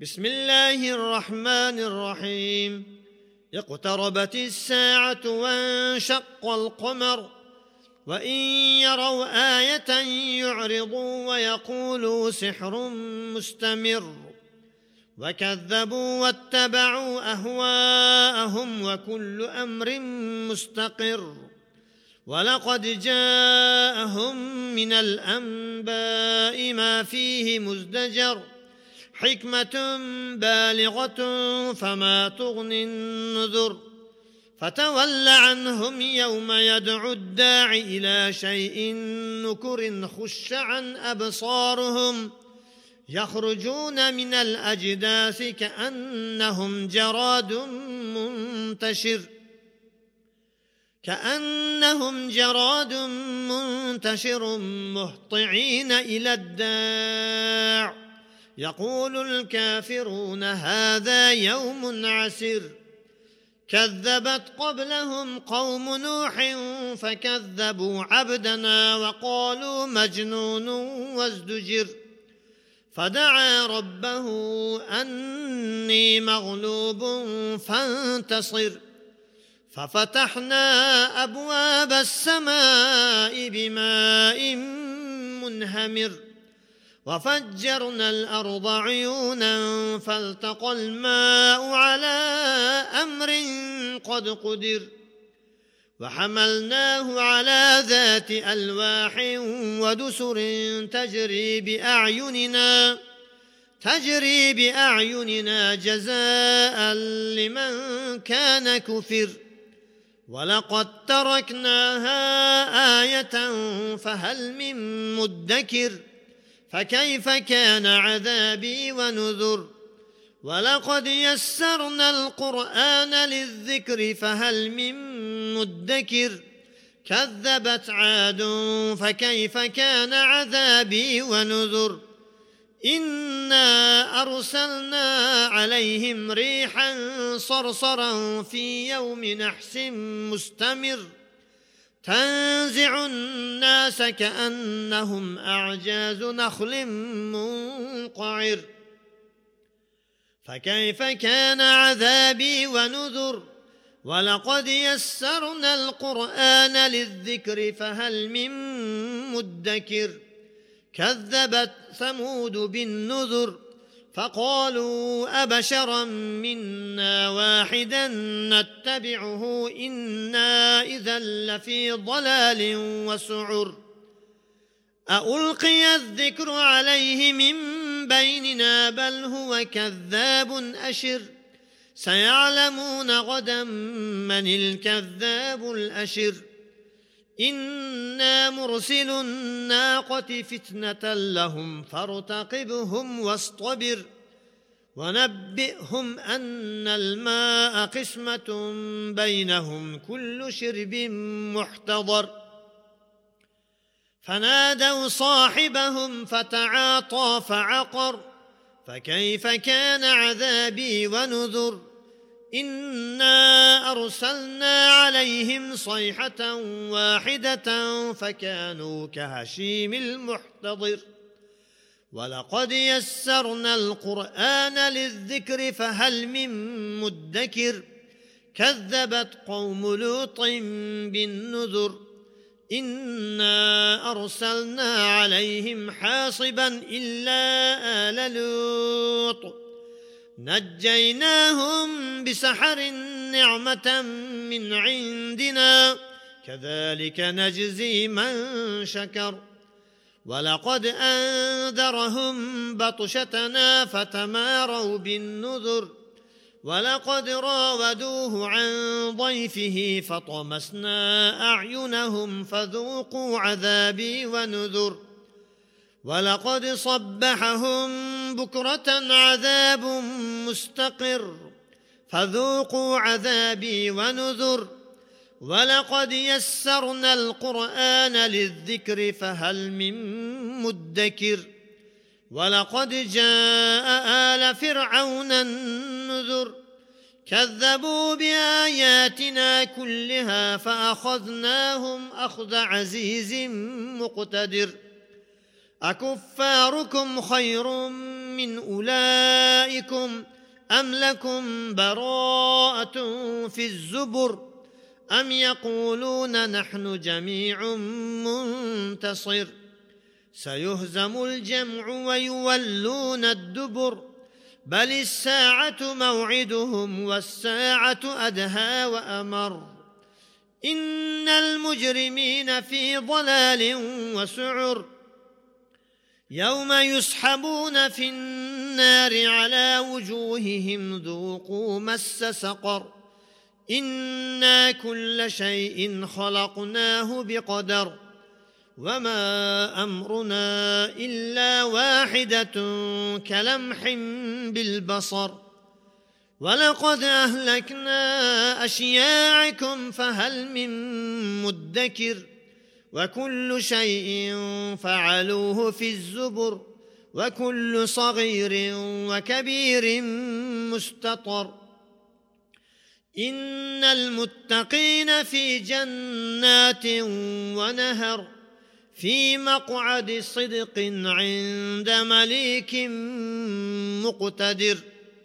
بسم الله الرحمن الرحيم. اقتربت الساعة وانشق القمر وإن يروا آية يعرضوا ويقولوا سحر مستمر وكذبوا واتبعوا أهواءهم وكل أمر مستقر ولقد جاءهم من الأنباء ما فيه مزدجر حكمة بالغة فما تغني النذر فتول عنهم يوم يدعو الداع إلى شيء نكر خش عن أبصارهم يخرجون من الأجداث كأنهم جراد منتشر مهطعين إلى الداع يقول الكافرون هذا يوم عسر كذبت قبلهم قوم نوح فكذبوا عبدنا وقالوا مجنون وازدجر فدعا ربه أني مغلوب فانتصر ففتحنا أبواب السماء بماء منهمر وفجرنا الأرض عيونا فالتقى الماء على أمر قد قدر وحملناه على ذات ألواح ودسر تجري بأعيننا جزاء لمن كان كفر ولقد تركناها آية فهل من مدكر فكيف كان عذابي ونذر ولقد يسرنا القرآن للذكر فهل من مدكر كذبت عاد فكيف كان عذابي ونذر إنا أرسلنا عليهم ريحا صرصرا في يوم نحس مستمر تنزع الناس كأنهم أعجاز نخل منقعر فكيف كان عذابي ونذر ولقد يسرنا القرآن للذكر فهل من مدكر كذبت ثمود بالنذر فقالوا أبشرا منا واحدا نتبعه إنا إذا لفي ضلال وسعر ألقي الذكر عليه من بيننا بل هو كذاب أشر سيعلمون غدا من الكذاب الأشر إنا مرسل الناقة فتنة لهم فارتقبهم واصطبر ونبئهم أن الماء قسمة بينهم كل شرب محتضر فنادوا صاحبهم فتعاطى فعقر فكيف كان عذابي ونذر إنا أرسلنا عليهم صيحة واحدة فكانوا كهشيم المحتضر ولقد يسرنا القرآن للذكر فهل من مدكر كذبت قوم لوط بالنذر إنا أرسلنا عليهم حاصبا إلا آل لوط نجيناهم بسحر نعمة من عندنا كذلك نجزي من شكر ولقد أنذرهم بطشتنا فتماروا بالنذر ولقد راودوه عن ضيفه فطمسنا أعينهم فذوقوا عذابي ونذر ولقد صبحهم بكرة عذاب مستقر فذوقوا عذابي ونذر ولقد يسرنا القرآن للذكر فهل من مدكر ولقد جاء آل فرعون النذر كذبوا بآياتنا كلها فأخذناهم أخذ عزيز مقتدر أكفاركم خير من أولئكم أم لكم براءة في الزبر أم يقولون نحن جميع منتصر سيهزم الجمع ويولون الدبر بل الساعة موعدهم والساعة أدهى وأمر إن المجرمين في ضلال وسعر يوم يسحبون في النار على وجوههم ذوقوا مس سقر إنا كل شيء خلقناه بقدر وما أمرنا إلا واحدة كلمح بالبصر ولقد أهلكنا أشياعكم فهل من مدكر وكل شيء فعلوه في الزبر وكل صغير وكبير مستطر إن المتقين في جنات ونهر في مقعد صدق عند مليك مقتدر